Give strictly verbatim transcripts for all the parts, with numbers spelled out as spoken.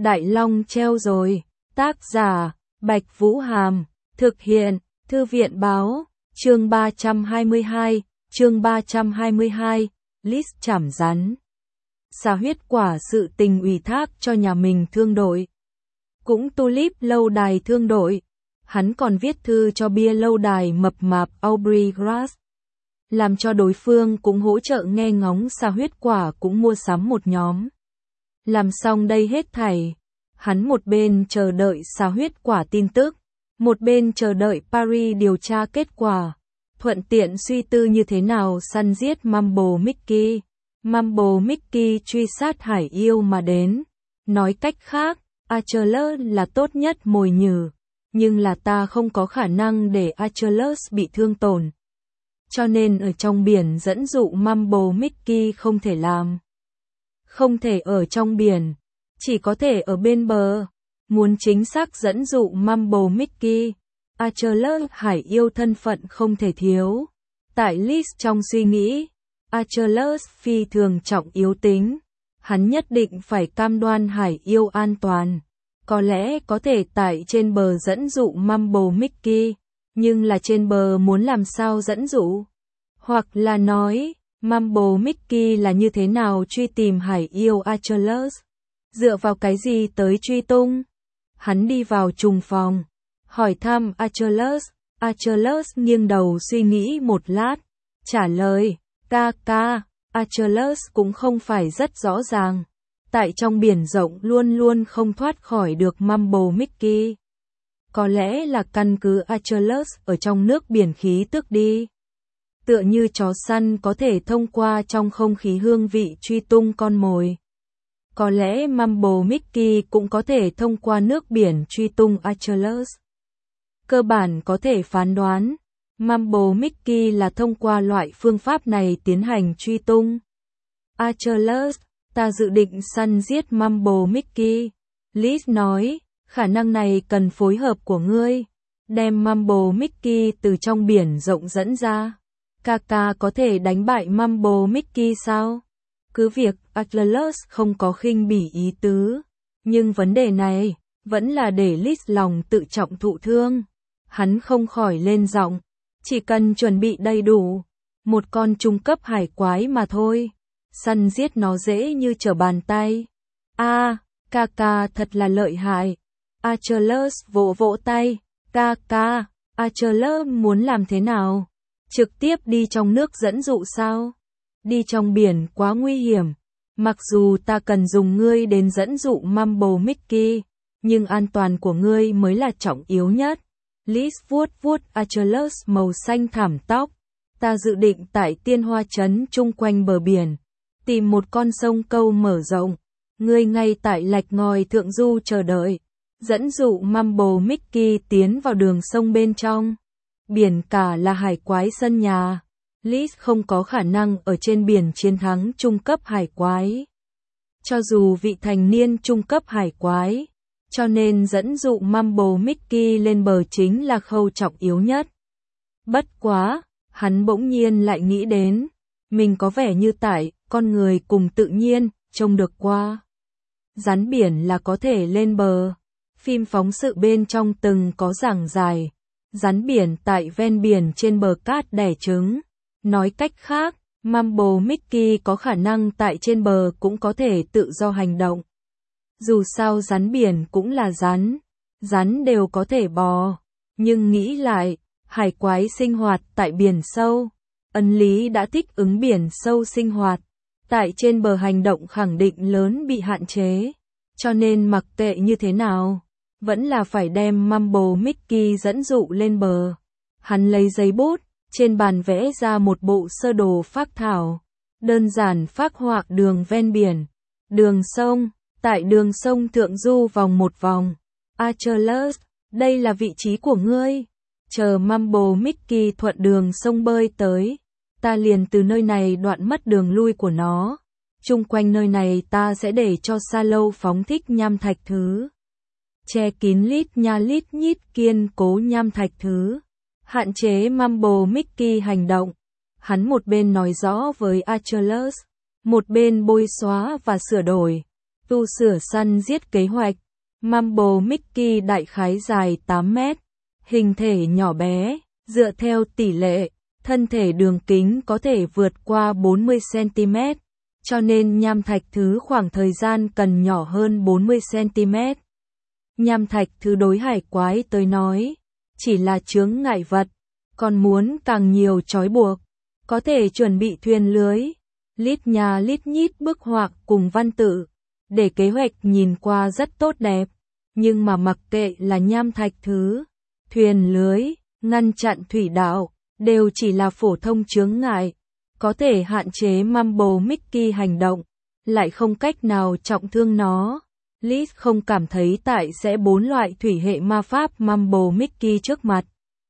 Đại Long treo rồi. Tác giả, Bạch Vũ Hàm. Thực hiện, Thư viện Báo. Chương ba trăm hai mươi hai. Chương ba trăm hai mươi hai. List chảm rắn. Xà huyết quả sự tình ủy thác cho nhà mình thương đội. Cũng tulip lâu đài thương đội. Hắn còn viết thư cho bia lâu đài mập mạp Aubrey Grass. Làm cho đối phương cũng hỗ trợ nghe ngóng xà huyết quả cũng mua sắm một nhóm. Làm xong đây hết thảy. Hắn một bên chờ đợi xà huyết quả tin tức. Một bên chờ đợi Paris điều tra kết quả. Thuận tiện suy tư như thế nào săn giết Mambo Mickey. Mambo Mickey truy sát hải yêu mà đến. Nói cách khác, Achilles là tốt nhất mồi nhử. Nhưng là ta không có khả năng để Achilles bị thương tổn. Cho nên ở trong biển dẫn dụ Mambo Mickey không thể làm. Không thể ở trong biển. Chỉ có thể ở bên bờ. Muốn chính xác dẫn dụ Mambo Mickey. Achilles hải yêu thân phận không thể thiếu. Tại list trong suy nghĩ. Achilles phi thường trọng yếu tính. Hắn nhất định phải cam đoan hải yêu an toàn. Có lẽ có thể tại trên bờ dẫn dụ Mambo Mickey. Nhưng là trên bờ muốn làm sao dẫn dụ? Hoặc là nói, Mambo Mickey là như thế nào truy tìm hải yêu Achilles? Dựa vào cái gì tới truy tung? Hắn đi vào trùng phòng. Hỏi thăm Achilles. Achilles nghiêng đầu suy nghĩ một lát. Trả lời, ca ca, Achilles cũng không phải rất rõ ràng. Tại trong biển rộng luôn luôn không thoát khỏi được Mambo Mickey. Có lẽ là căn cứ Achilles ở trong nước biển khí tức đi. Tựa như chó săn có thể thông qua trong không khí hương vị truy tung con mồi. Có lẽ Mambo Mickey cũng có thể thông qua nước biển truy tung Achilles. Cơ bản có thể phán đoán, Mambo Mickey là thông qua loại phương pháp này tiến hành truy tung. Achilles, ta dự định săn giết Mambo Mickey. Liz nói, khả năng này cần phối hợp của ngươi. Đem Mambo Mickey từ trong biển rộng dẫn ra. Kaka có thể đánh bại Mambo Mickey sao? Cứ việc Achilles không có khinh bỉ ý tứ. Nhưng vấn đề này, vẫn là để Liz lòng tự trọng thụ thương. Hắn không khỏi lên giọng. Chỉ cần chuẩn bị đầy đủ. Một con trung cấp hải quái mà thôi. Săn giết nó dễ như trở bàn tay. A, Kaka thật là lợi hại. Achilles vỗ vỗ tay. Kaka, Achilles muốn làm thế nào? Trực tiếp đi trong nước dẫn dụ sao? Đi trong biển quá nguy hiểm. Mặc dù ta cần dùng ngươi đến dẫn dụ Mambo Mickey, nhưng an toàn của ngươi mới là trọng yếu nhất. Liz vuốt vuốt Achilles màu xanh thảm tóc. Ta dự định tại Tiên Hoa Trấn chung quanh bờ biển, tìm một con sông câu mở rộng. Ngươi ngay tại lạch ngòi thượng du chờ đợi. Dẫn dụ Mambo Mickey tiến vào đường sông bên trong. Biển cả là hải quái sân nhà. Liz không có khả năng ở trên biển chiến thắng trung cấp hải quái. Cho dù vị thành niên trung cấp hải quái. Cho nên dẫn dụ Mambo Mickey lên bờ chính là khâu trọng yếu nhất. Bất quá, hắn bỗng nhiên lại nghĩ đến. Mình có vẻ như tại, con người cùng tự nhiên, trông được qua. Rắn biển là có thể lên bờ. Phim phóng sự bên trong từng có giảng giải. Rắn biển tại ven biển trên bờ cát đẻ trứng. Nói cách khác, Mambo Mickey có khả năng tại trên bờ cũng có thể tự do hành động. Dù sao rắn biển cũng là rắn. Rắn đều có thể bò. Nhưng nghĩ lại, hải quái sinh hoạt tại biển sâu. Ân lý đã thích ứng biển sâu sinh hoạt. Tại trên bờ hành động khẳng định lớn bị hạn chế. Cho nên mặc kệ như thế nào, vẫn là phải đem Mambo Mickey dẫn dụ lên bờ. Hắn lấy giấy bút, trên bàn vẽ ra một bộ sơ đồ phác thảo. Đơn giản phác họa đường ven biển. Đường sông, tại đường sông thượng du vòng một vòng. Achilles, đây là vị trí của ngươi. Chờ Mambo Mickey thuận đường sông bơi tới. Ta liền từ nơi này đoạn mất đường lui của nó. Chung quanh nơi này ta sẽ để cho Sa Lâu phóng thích nham thạch thứ. Che kín lít nha lít nhít kiên cố nham thạch thứ. Hạn chế Mambo Mickey hành động. Hắn một bên nói rõ với Achilles. Một bên bôi xóa và sửa đổi. Tu sửa săn giết kế hoạch. Mambo Mickey đại khái dài tám mét, hình thể nhỏ bé, dựa theo tỷ lệ, thân thể đường kính có thể vượt qua bốn mươi xăng-ti-mét, cho nên nham thạch thứ khoảng thời gian cần nhỏ hơn bốn mươi xăng-ti-mét. Nham thạch thứ đối hải quái tới nói, chỉ là chướng ngại vật, còn muốn càng nhiều trói buộc, có thể chuẩn bị thuyền lưới, lít nhà lít nhít bức họa cùng văn tự, để kế hoạch nhìn qua rất tốt đẹp, nhưng mà mặc kệ là nham thạch thứ, thuyền lưới, ngăn chặn thủy đạo, đều chỉ là phổ thông chướng ngại, có thể hạn chế Mambo Mickey hành động, lại không cách nào trọng thương nó. Liz không cảm thấy tại sẽ bốn loại thủy hệ ma pháp Mambo Mickey trước mặt.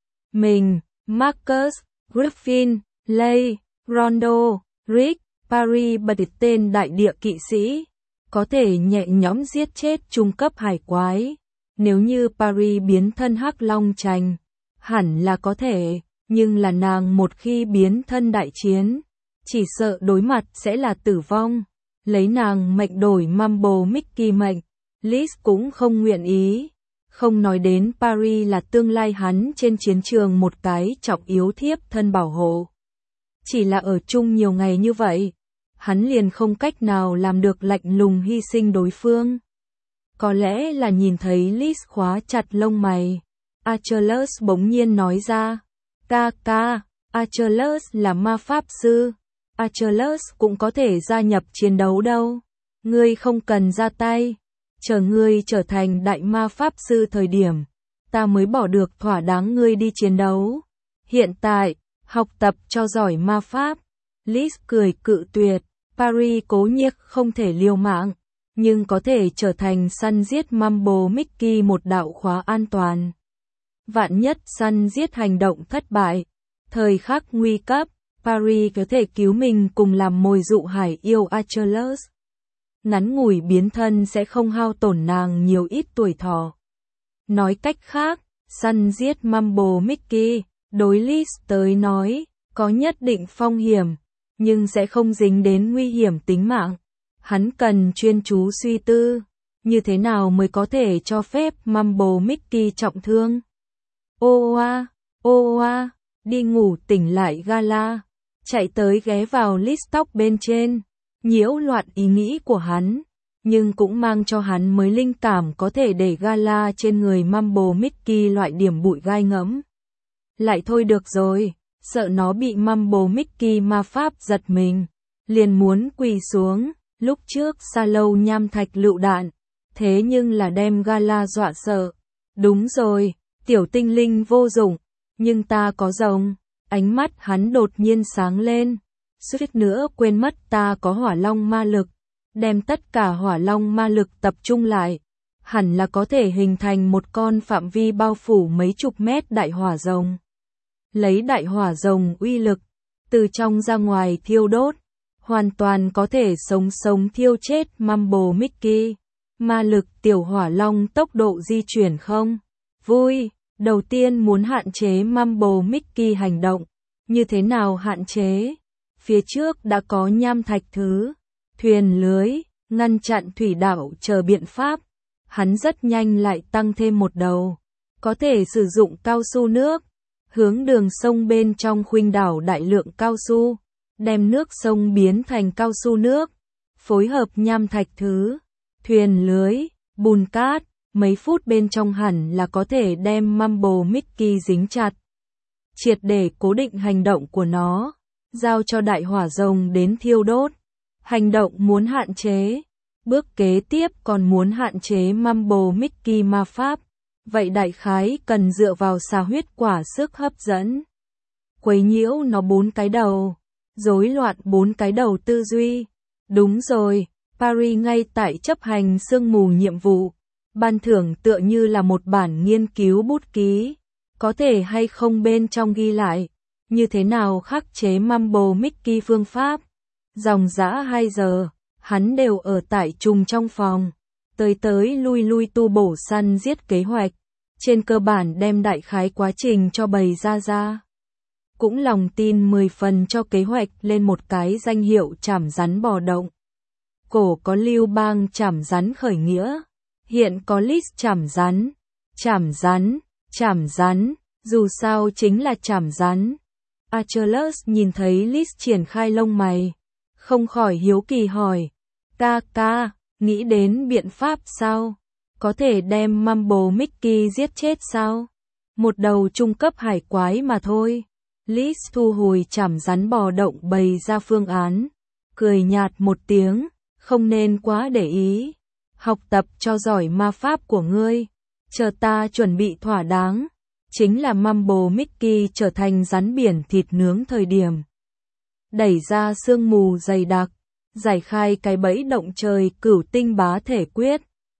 Mình, Marcus, Griffin, Lay, Rondo, Rick, Paris bật tên đại địa kỵ sĩ, có thể nhẹ nhõm giết chết trung cấp hải quái. Nếu như Paris biến thân hắc long chành, hẳn là có thể, nhưng là nàng một khi biến thân đại chiến, chỉ sợ đối mặt sẽ là tử vong. Lấy nàng mệnh đổi Mambo Mickey mệnh, Liz cũng không nguyện ý. Không nói đến Paris là tương lai hắn trên chiến trường một cái trọng yếu thiếp thân bảo hộ. Chỉ là ở chung nhiều ngày như vậy, hắn liền không cách nào làm được lạnh lùng hy sinh đối phương. Có lẽ là nhìn thấy Liz khóa chặt lông mày, Achilles bỗng nhiên nói ra, ca ca, Achilles là ma pháp sư, Achilles cũng có thể gia nhập chiến đấu đâu, ngươi không cần ra tay, chờ ngươi trở thành đại ma pháp sư thời điểm, ta mới bỏ được thỏa đáng ngươi đi chiến đấu. Hiện tại, học tập cho giỏi ma pháp. Liz cười cự tuyệt, Paris cố nhiếc không thể liều mạng, nhưng có thể trở thành săn giết Mambo Mickey một đạo khóa an toàn. Vạn nhất săn giết hành động thất bại, thời khắc nguy cấp, Paris có thể cứu mình cùng làm mồi dụ hải yêu Achilles. Ngắn ngủi biến thân sẽ không hao tổn nàng nhiều ít tuổi thọ. Nói cách khác, săn giết Mambo Mickey, đối Liz tới nói, có nhất định phong hiểm, nhưng sẽ không dính đến nguy hiểm tính mạng. Hắn cần chuyên chú suy tư, như thế nào mới có thể cho phép Mambo Mickey trọng thương. Ô oa, ô oa, đi ngủ tỉnh lại Gala, chạy tới ghé vào Liz tóc bên trên, nhiễu loạn ý nghĩ của hắn, nhưng cũng mang cho hắn mới linh cảm có thể để Gala trên người Mambo Mickey loại điểm bụi gai ngẫm. Lại thôi được rồi, sợ nó bị Mambo Mickey ma pháp giật mình, liền muốn quỳ xuống. Lúc trước xa lâu nham thạch lựu đạn, thế nhưng là đem Gala dọa sợ. Đúng rồi, tiểu tinh linh vô dụng, nhưng ta có rồng. Ánh mắt hắn đột nhiên sáng lên, suýt nữa quên mất ta có hỏa long ma lực, đem tất cả hỏa long ma lực tập trung lại, hẳn là có thể hình thành một con phạm vi bao phủ mấy chục mét đại hỏa rồng. Lấy đại hỏa rồng uy lực, từ trong ra ngoài thiêu đốt, hoàn toàn có thể sống sống thiêu chết Mambo Mickey. Ma lực tiểu hỏa long tốc độ di chuyển không? Vui, đầu tiên muốn hạn chế Mambo Mickey hành động. Như thế nào hạn chế? Phía trước đã có nham thạch thứ, thuyền lưới, ngăn chặn thủy đảo chờ biện pháp. Hắn rất nhanh lại tăng thêm một đầu. Có thể sử dụng cao su nước, hướng đường sông bên trong khuynh đảo đại lượng cao su. Đem nước sông biến thành cao su nước, phối hợp nham thạch thứ, thuyền lưới, bùn cát, mấy phút bên trong hẳn là có thể đem Mambo Mickey dính chặt. Triệt để cố định hành động của nó, giao cho đại hỏa rồng đến thiêu đốt. Hành động muốn hạn chế, bước kế tiếp còn muốn hạn chế Mambo Mickey ma pháp, vậy đại khái cần dựa vào xà huyết quả sức hấp dẫn. Quấy nhiễu nó bốn cái đầu. Rối loạn bốn cái đầu tư duy. Đúng rồi, Paris ngay tại chấp hành sương mù nhiệm vụ. Ban thưởng tựa như là một bản nghiên cứu bút ký. Có thể hay không bên trong ghi lại. Như thế nào khắc chế Mambo Mickey phương pháp. Dòng dã hai giờ, hắn đều ở tại trùng trong phòng. Tới tới lui lui tu bổ săn giết kế hoạch. Trên cơ bản đem đại khái quá trình cho bày ra ra. Cũng lòng tin mười phần cho kế hoạch lên một cái danh hiệu chảm rắn bò động. cổ có lưu bang trảm rắn khởi nghĩa, hiện có list trảm rắn, trảm rắn, trảm rắn, dù sao chính là trảm rắn. Achilles nhìn thấy list triển khai lông mày, không khỏi hiếu kỳ hỏi, ca ca, nghĩ đến biện pháp sao? Có thể đem Mumble Mickey giết chết sao? Một đầu trung cấp hải quái mà thôi. List thu hồi trảm rắn bò động bày ra phương án, cười nhạt một tiếng, không nên quá để ý. Học tập cho giỏi ma pháp của ngươi, chờ ta chuẩn bị thỏa đáng. Chính là Mumble Mickey trở thành rắn biển thịt nướng thời điểm. Đẩy ra sương mù dày đặc, giải khai cái bẫy động trời cửu tinh bá thể quyết.